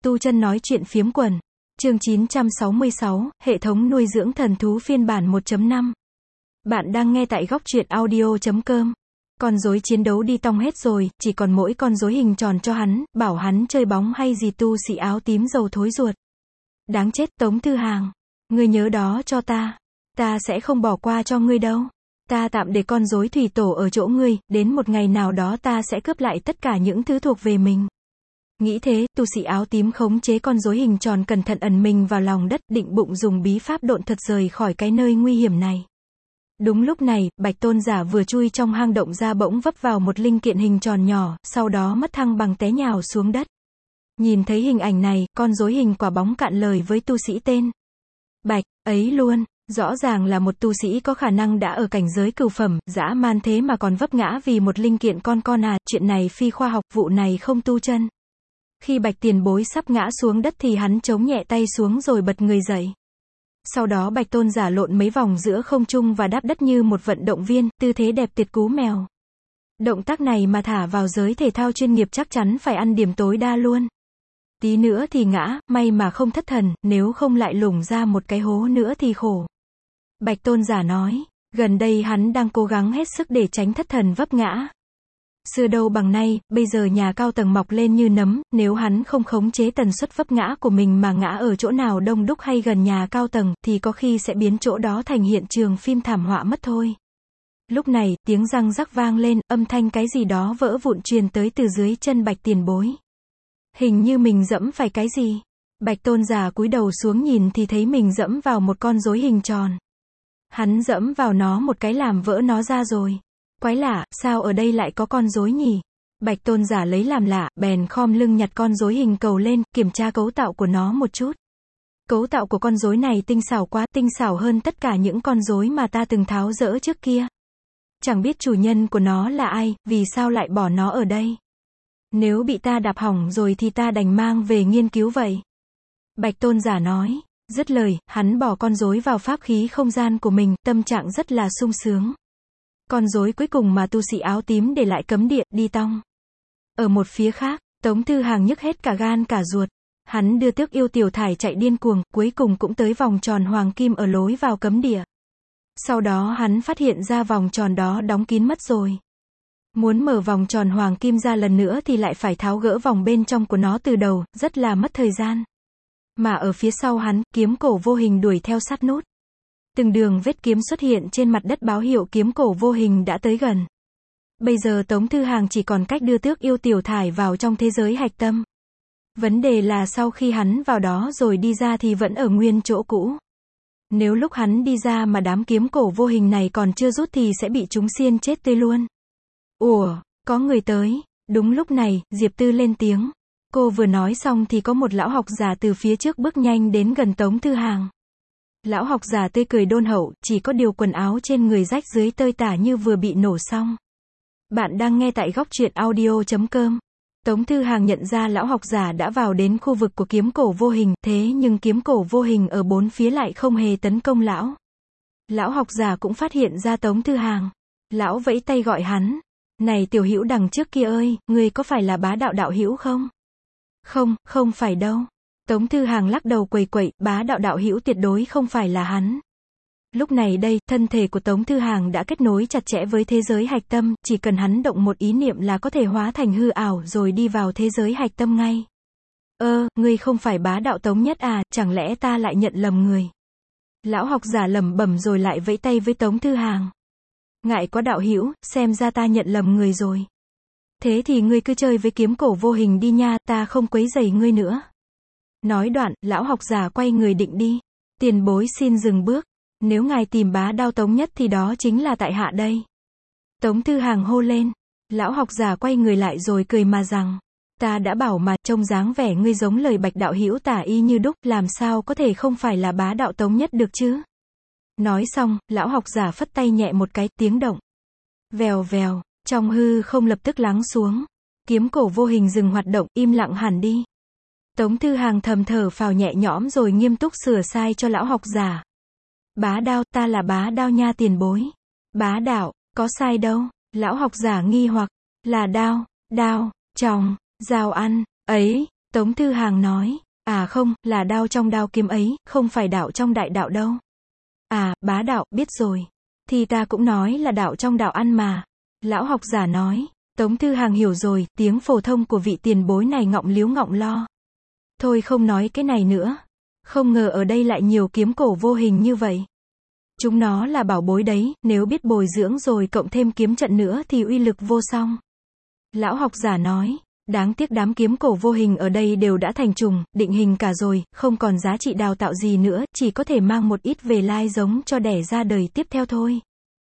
Tu chân nói chuyện phiếm quần. Chương 966, hệ thống nuôi dưỡng thần thú phiên bản 1.5. Bạn đang nghe tại góc truyện audio.com. Con rối chiến đấu đi tong hết rồi, chỉ còn mỗi con rối hình tròn cho hắn, bảo hắn chơi bóng hay gì tu sĩ áo tím dầu thối ruột. Đáng chết, Tống Thư Hàng. Ngươi nhớ đó cho ta. Ta sẽ không bỏ qua cho ngươi đâu. Ta tạm để con rối thủy tổ ở chỗ ngươi, đến một ngày nào đó ta sẽ cướp lại tất cả những thứ thuộc về mình. Nghĩ thế, tu sĩ áo tím khống chế con rối hình tròn cẩn thận ẩn mình vào lòng đất, định bụng dùng bí pháp độn thật rời khỏi cái nơi nguy hiểm này. Đúng lúc này, Bạch Tôn Giả vừa chui trong hang động ra bỗng vấp vào một linh kiện hình tròn nhỏ, sau đó mất thăng bằng té nhào xuống đất. Nhìn thấy hình ảnh này, con rối hình quả bóng cạn lời với tu sĩ tên Bạch, ấy luôn. Rõ ràng là một tu sĩ có khả năng đã ở cảnh giới cửu phẩm, dã man thế mà còn vấp ngã vì một linh kiện con à, chuyện này phi khoa học, vụ này không tu chân. Khi Bạch tiền bối sắp ngã xuống đất thì hắn chống nhẹ tay xuống rồi bật người dậy. Sau đó Bạch Tôn Giả lộn mấy vòng giữa không trung và đáp đất như một vận động viên, tư thế đẹp tuyệt cú mèo. Động tác này mà thả vào giới thể thao chuyên nghiệp chắc chắn phải ăn điểm tối đa luôn. Tí nữa thì ngã, may mà không thất thần, nếu không lại lủng ra một cái hố nữa thì khổ. Bạch Tôn Giả nói, gần đây hắn đang cố gắng hết sức để tránh thất thần vấp ngã. Xưa đâu bằng nay, bây giờ nhà cao tầng mọc lên như nấm, nếu hắn không khống chế tần suất vấp ngã của mình mà ngã ở chỗ nào đông đúc hay gần nhà cao tầng, thì có khi sẽ biến chỗ đó thành hiện trường phim thảm họa mất thôi. Lúc này, tiếng răng rắc vang lên, âm thanh cái gì đó vỡ vụn truyền tới từ dưới chân Bạch tiền bối. Hình như mình dẫm phải cái gì. Bạch Tôn Giả cúi đầu xuống nhìn thì thấy mình dẫm vào một con rối hình tròn. Hắn dẫm vào nó một cái làm vỡ nó ra rồi. Quái lạ, sao ở đây lại có con rối nhỉ? Bạch Tôn Giả lấy làm lạ, bèn khom lưng nhặt con rối hình cầu lên, kiểm tra cấu tạo của nó một chút. Cấu tạo của con rối này tinh xảo quá, tinh xảo hơn tất cả những con rối mà ta từng tháo dỡ trước kia. Chẳng biết chủ nhân của nó là ai, vì sao lại bỏ nó ở đây? Nếu bị ta đạp hỏng rồi thì ta đành mang về nghiên cứu vậy. Bạch Tôn Giả nói. Dứt lời, hắn bỏ con rối vào pháp khí không gian của mình, tâm trạng rất là sung sướng. Con rối cuối cùng mà tu sĩ áo tím để lại cấm địa, đi tong. Ở một phía khác, Tống Thư Hàng nhức hết cả gan cả ruột. Hắn đưa Tước Yêu Tiểu Thải chạy điên cuồng, cuối cùng cũng tới vòng tròn hoàng kim ở lối vào cấm địa. Sau đó hắn phát hiện ra vòng tròn đó đóng kín mất rồi. Muốn mở vòng tròn hoàng kim ra lần nữa thì lại phải tháo gỡ vòng bên trong của nó từ đầu, rất là mất thời gian. Mà ở phía sau hắn, kiếm cổ vô hình đuổi theo sát nút. Từng đường vết kiếm xuất hiện trên mặt đất báo hiệu kiếm cổ vô hình đã tới gần. Bây giờ Tống Thư Hàng chỉ còn cách đưa Tước Yêu Tiểu Thải vào trong thế giới hạch tâm. Vấn đề là sau khi hắn vào đó rồi đi ra thì vẫn ở nguyên chỗ cũ. Nếu lúc hắn đi ra mà đám kiếm cổ vô hình này còn chưa rút thì sẽ bị chúng xiên chết tươi luôn. Ủa, có người tới. Đúng lúc này, Diệp Tư lên tiếng. Cô vừa nói xong thì có một lão học giả từ phía trước bước nhanh đến gần Tống Thư Hàng. Lão học giả tươi cười đôn hậu, chỉ có điều quần áo trên người rách dưới tơi tả như vừa bị nổ xong. Bạn đang nghe tại góc truyện audio.com. Tống Thư Hàng nhận ra lão học giả đã vào đến khu vực của kiếm cổ vô hình, thế nhưng kiếm cổ vô hình ở bốn phía lại không hề tấn công lão. Lão học giả cũng phát hiện ra Tống Thư Hàng. Lão vẫy tay gọi hắn. Này tiểu hữu đằng trước kia ơi, ngươi có phải là Bá Đạo đạo hữu không? Không, không phải đâu. Tống Thư Hàng lắc đầu quẩy quẩy, Bá Đạo đạo hữu tuyệt đối không phải là hắn. Lúc này đây, thân thể của Tống Thư Hàng đã kết nối chặt chẽ với thế giới hạch tâm, chỉ cần hắn động một ý niệm là có thể hóa thành hư ảo rồi đi vào thế giới hạch tâm ngay. Ngươi không phải Bá Đạo Tống Nhất à, chẳng lẽ ta lại nhận lầm người? Lão học giả lẩm bẩm rồi lại vẫy tay với Tống Thư Hàng. Ngại quá đạo hữu, xem ra ta nhận lầm người rồi. Thế thì ngươi cứ chơi với kiếm cổ vô hình đi nha, ta không quấy rầy ngươi nữa. Nói đoạn, lão học giả quay người định đi. Tiền bối xin dừng bước. Nếu ngài tìm Bá Đạo Tống Nhất thì đó chính là tại hạ đây. Tống Thư Hàng hô lên. Lão học giả quay người lại rồi cười mà rằng. Ta đã bảo mà, trông dáng vẻ ngươi giống lời Bạch đạo hữu tả y như đúc, làm sao có thể không phải là Bá Đạo Tống Nhất được chứ? Nói xong, lão học giả phất tay nhẹ một cái, tiếng động. Vèo vèo, trong hư không lập tức lắng xuống. Kiếm cổ vô hình dừng hoạt động, im lặng hẳn đi. Tống Thư Hàng thầm thở phào nhẹ nhõm rồi nghiêm túc sửa sai cho lão học giả. Bá Đạo, ta là Bá Đạo nha tiền bối. Bá Đạo, có sai đâu. Lão học giả nghi hoặc, là đao, đao, tròng, dao ăn, ấy, Tống Thư Hàng nói, à không, là đao trong đao kiếm ấy, không phải đạo trong đại đạo đâu. À, bá đạo, biết rồi. Thì ta cũng nói là đạo trong đạo ăn mà. Lão học giả nói, Tống Thư Hàng hiểu rồi, tiếng phổ thông của vị tiền bối này ngọng liếu ngọng lo. Thôi không nói cái này nữa. Không ngờ ở đây lại nhiều kiếm cổ vô hình như vậy. Chúng nó là bảo bối đấy, nếu biết bồi dưỡng rồi cộng thêm kiếm trận nữa thì uy lực vô song. Lão học giả nói, đáng tiếc đám kiếm cổ vô hình ở đây đều đã thành trùng, định hình cả rồi, không còn giá trị đào tạo gì nữa, chỉ có thể mang một ít về lai giống cho đẻ ra đời tiếp theo thôi.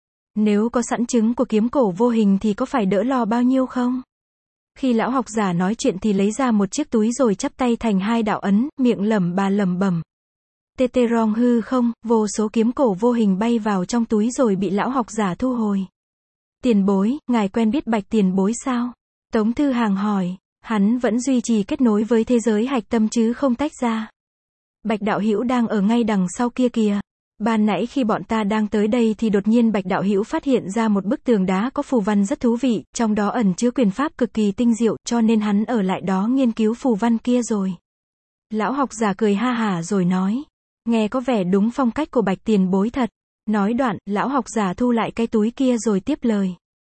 Nếu có sẵn trứng của kiếm cổ vô hình thì có phải đỡ lo bao nhiêu không? Khi lão học giả nói chuyện thì lấy ra một chiếc túi rồi chắp tay thành hai đạo ấn, miệng lẩm bẩm. Tê tê rong hư không, vô số kiếm cổ vô hình bay vào trong túi rồi bị lão học giả thu hồi. Tiền bối, ngài quen biết Bạch tiền bối sao? Tống Thư Hàng hỏi, hắn vẫn duy trì kết nối với thế giới hạch tâm chứ không tách ra. Bạch đạo hữu đang ở ngay đằng sau kia kìa. Ban nãy khi bọn ta đang tới đây thì đột nhiên Bạch đạo hữu phát hiện ra một bức tường đá có phù văn rất thú vị, trong đó ẩn chứa quyền pháp cực kỳ tinh diệu, cho nên hắn ở lại đó nghiên cứu phù văn kia rồi. Lão học giả cười ha hả rồi nói, nghe có vẻ đúng phong cách của Bạch tiền bối thật. Nói đoạn, lão học giả thu lại cái túi kia rồi tiếp lời.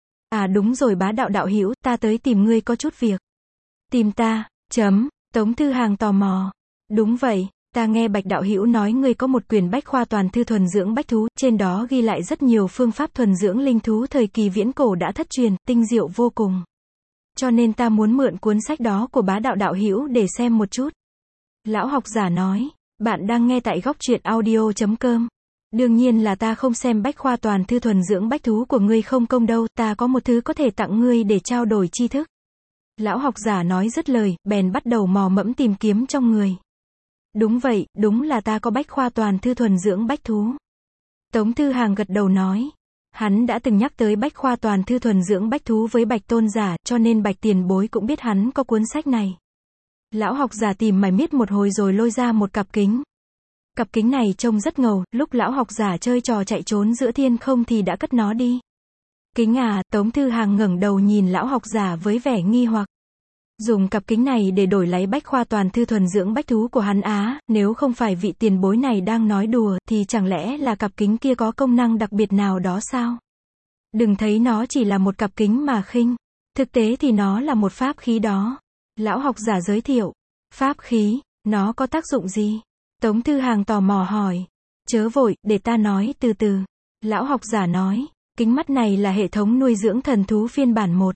À đúng rồi bá đạo đạo hữu, ta tới tìm ngươi có chút việc. Tìm ta, Tống Thư Hàng tò mò. Đúng vậy, ta nghe Bạch đạo hữu nói ngươi có một quyển bách khoa toàn thư thuần dưỡng bách thú, trên đó ghi lại rất nhiều phương pháp thuần dưỡng linh thú thời kỳ viễn cổ đã thất truyền, tinh diệu vô cùng. Cho nên ta muốn mượn cuốn sách đó của bá đạo đạo hữu để xem một chút. Lão học giả nói, bạn đang nghe tại góc truyện audio.com. Đương nhiên là ta không xem bách khoa toàn thư thuần dưỡng bách thú của ngươi không công đâu, ta có một thứ có thể tặng ngươi để trao đổi tri thức. Lão học giả nói dứt lời, bèn bắt đầu mò mẫm tìm kiếm trong người. Đúng vậy, đúng là ta có bách khoa toàn thư thuần dưỡng bách thú. Tống Thư Hàng gật đầu nói. Hắn đã từng nhắc tới bách khoa toàn thư thuần dưỡng bách thú với Bạch tôn giả, cho nên Bạch tiền bối cũng biết hắn có cuốn sách này. Lão học giả tìm mải miết một hồi rồi lôi ra một cặp kính. Cặp kính này trông rất ngầu, lúc lão học giả chơi trò chạy trốn giữa thiên không thì đã cất nó đi. Kính à, Tống Thư Hàng ngẩng đầu nhìn lão học giả với vẻ nghi hoặc. Dùng cặp kính này để đổi lấy bách khoa toàn thư thuần dưỡng bách thú của hắn á, nếu không phải vị tiền bối này đang nói đùa, thì chẳng lẽ là cặp kính kia có công năng đặc biệt nào đó sao? Đừng thấy nó chỉ là một cặp kính mà khinh. Thực tế thì nó là một pháp khí đó. Lão học giả giới thiệu. Pháp khí, nó có tác dụng gì? Tống Thư Hàng tò mò hỏi. Chớ vội, để ta nói từ từ. Lão học giả nói, kính mắt này là hệ thống nuôi dưỡng thần thú phiên bản 1.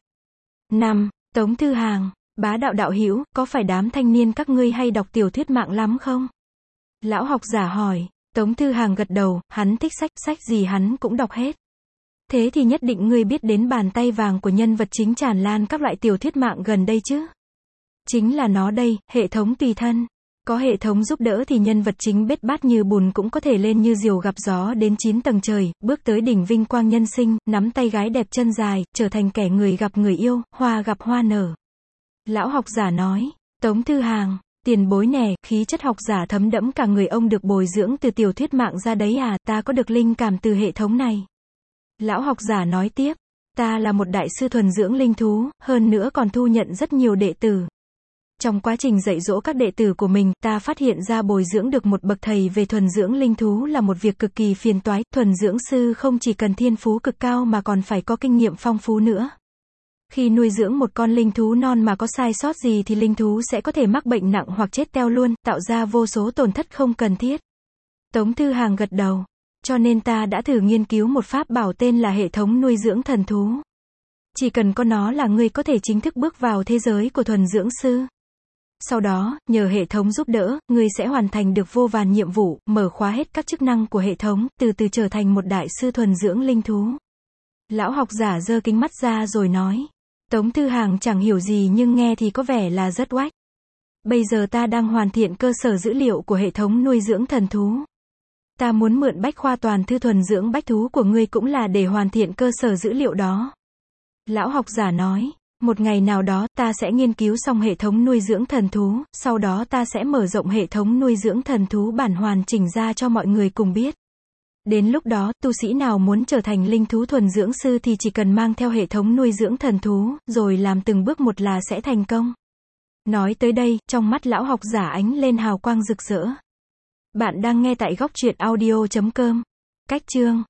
5. Tống Thư Hàng, bá đạo đạo hữu, có phải đám thanh niên các ngươi hay đọc tiểu thuyết mạng lắm không? Lão học giả hỏi. Tống Thư Hàng gật đầu, hắn thích sách gì hắn cũng đọc hết. Thế thì nhất định ngươi biết đến bàn tay vàng của nhân vật chính tràn lan các loại tiểu thuyết mạng gần đây chứ? Chính là nó đây, hệ thống tùy thân. Có hệ thống giúp đỡ thì nhân vật chính bết bát như bùn cũng có thể lên như diều gặp gió đến 9 tầng trời, bước tới đỉnh vinh quang nhân sinh, nắm tay gái đẹp chân dài, trở thành kẻ người gặp người yêu, hoa gặp hoa nở. Lão học giả nói, Tống Thư Hàng, tiền bối nè, khí chất học giả thấm đẫm cả người ông được bồi dưỡng từ tiểu thuyết mạng ra đấy à, ta có được linh cảm từ hệ thống này. Lão học giả nói tiếp, ta là một đại sư thuần dưỡng linh thú, hơn nữa còn thu nhận rất nhiều đệ tử. Trong quá trình dạy dỗ các đệ tử của mình, ta phát hiện ra bồi dưỡng được một bậc thầy về thuần dưỡng linh thú là một việc cực kỳ phiền toái, thuần dưỡng sư không chỉ cần thiên phú cực cao mà còn phải có kinh nghiệm phong phú nữa. Khi nuôi dưỡng một con linh thú non mà có sai sót gì thì linh thú sẽ có thể mắc bệnh nặng hoặc chết teo luôn, tạo ra vô số tổn thất không cần thiết. Tống Thư Hàng gật đầu. Cho nên ta đã thử nghiên cứu một pháp bảo tên là hệ thống nuôi dưỡng thần thú. Chỉ cần có nó là ngươi có thể chính thức bước vào thế giới của thuần dưỡng sư. Sau đó, nhờ hệ thống giúp đỡ, ngươi sẽ hoàn thành được vô vàn nhiệm vụ, mở khóa hết các chức năng của hệ thống, từ từ trở thành một đại sư thuần dưỡng linh thú. Lão học giả giơ kính mắt ra rồi nói. Tống Thư Hàng chẳng hiểu gì nhưng nghe thì có vẻ là rất oách. Bây giờ ta đang hoàn thiện cơ sở dữ liệu của hệ thống nuôi dưỡng thần thú. Ta muốn mượn bách khoa toàn thư thuần dưỡng bách thú của ngươi cũng là để hoàn thiện cơ sở dữ liệu đó. Lão học giả nói, một ngày nào đó ta sẽ nghiên cứu xong hệ thống nuôi dưỡng thần thú, sau đó ta sẽ mở rộng hệ thống nuôi dưỡng thần thú bản hoàn chỉnh ra cho mọi người cùng biết. Đến lúc đó, tu sĩ nào muốn trở thành linh thú thuần dưỡng sư thì chỉ cần mang theo hệ thống nuôi dưỡng thần thú, rồi làm từng bước một là sẽ thành công. Nói tới đây, trong mắt lão học giả ánh lên hào quang rực rỡ. Bạn đang nghe tại góc truyện audio.com. Cách chương